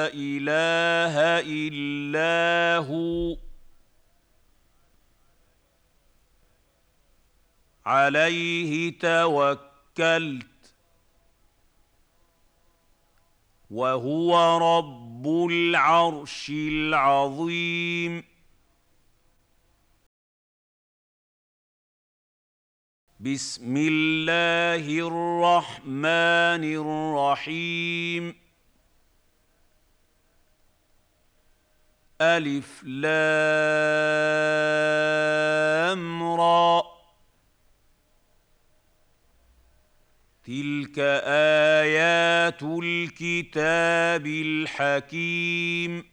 إله إلا هو عليه توكلت وهو رب العرش العظيم. بسم الله الرحمن الرحيم. ألف لام را تلك آيات الكتاب الحكيم.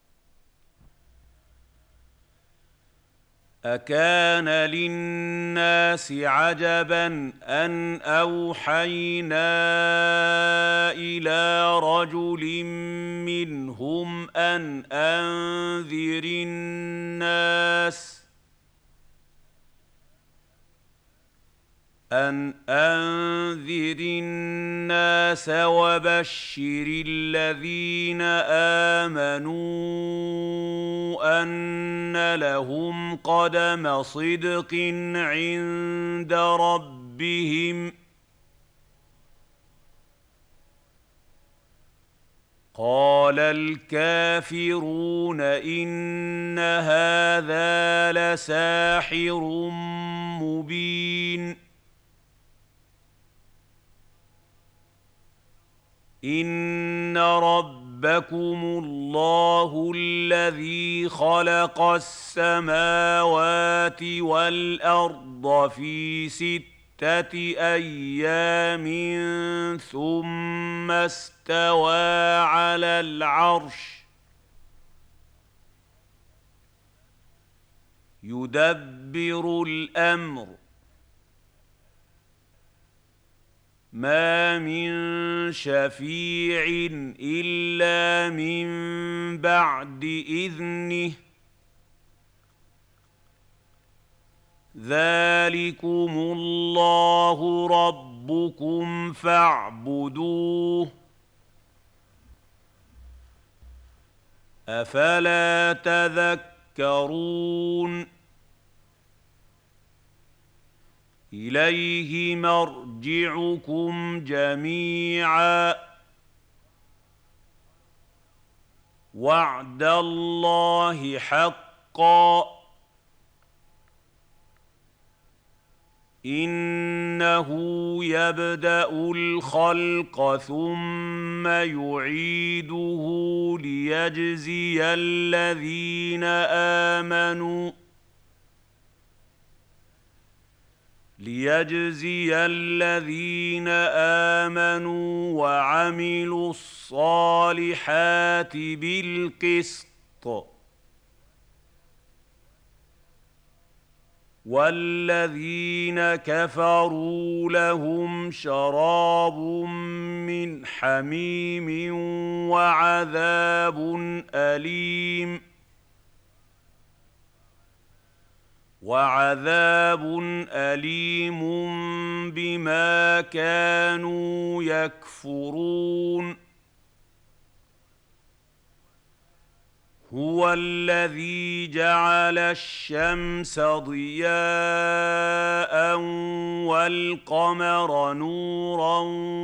أكان للناس عجبا أن أوحينا إلى رجل منهم أن أنذر الناس وبشر الذين آمنوا أن لهم قدم صدق عند ربهم. قال الكافرون إن هذا لساحر مبين. إن ربكم الله الذي خلق السماوات والأرض في 6 أيام ثم استوى على العرش يدبر الأمر ما من شفيع إلا من بعد إذنه ذلكم الله ربكم فاعبدوه أفلا تذكرون. إليه مرجعكم جميعا وعد الله حقا إنه يبدأ الخلق ثم يعيده ليجزي الذين آمنوا وعملوا الصالحات بالقسط والذين كفروا لهم شراب من حميم وعذاب أليم بما كانوا يكفرون. هو الذي جعل الشمس ضياء والقمر نورا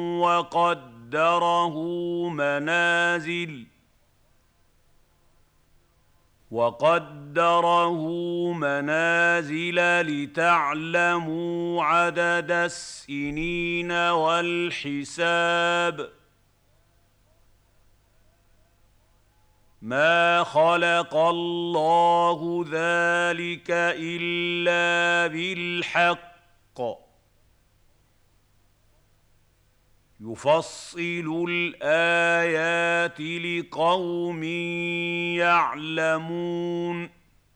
وقدره منازل لتعلموا عدد السنين والحساب. ما خلق الله ذلك إلا بالحق يفصل الآيات لقوم يعلمون.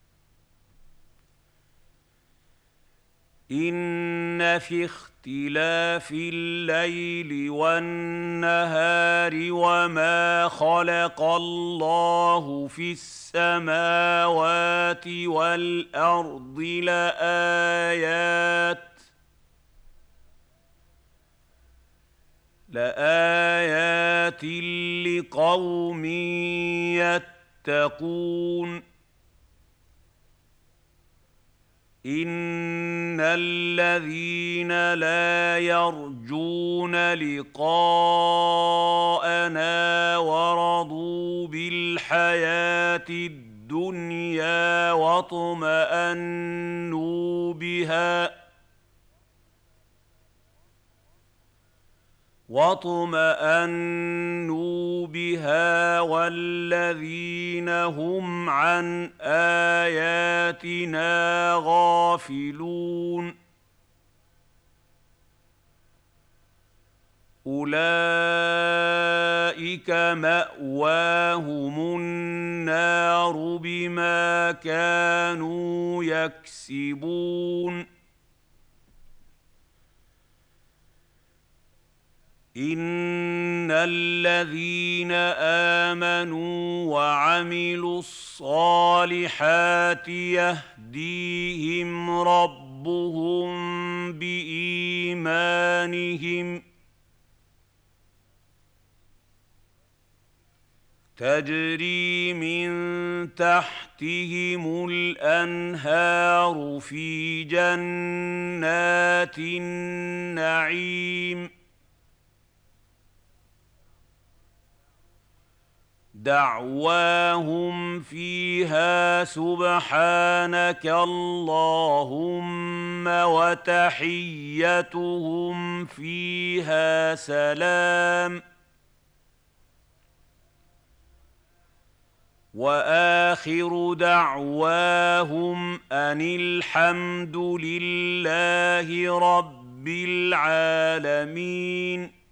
إن في اختلاف الليل والنهار وما خلق الله في السماوات والأرض لآيات لقوم يتقون إن الذين لا يرجون لقاءنا ورضوا بالحياة الدنيا واطمأنوا بها والذين هم عن آياتنا غافلون أولئك مأواهم النار بما كانوا يكسبون إن الذين آمنوا وعملوا الصالحات يهديهم ربهم بإيمانهم تجري من تحتهم الأنهار في جنات النعيم دعواهم فيها سبحانك اللهم وتحيتهم فيها سلام وآخر دعواهم أن الحمد لله رب العالمين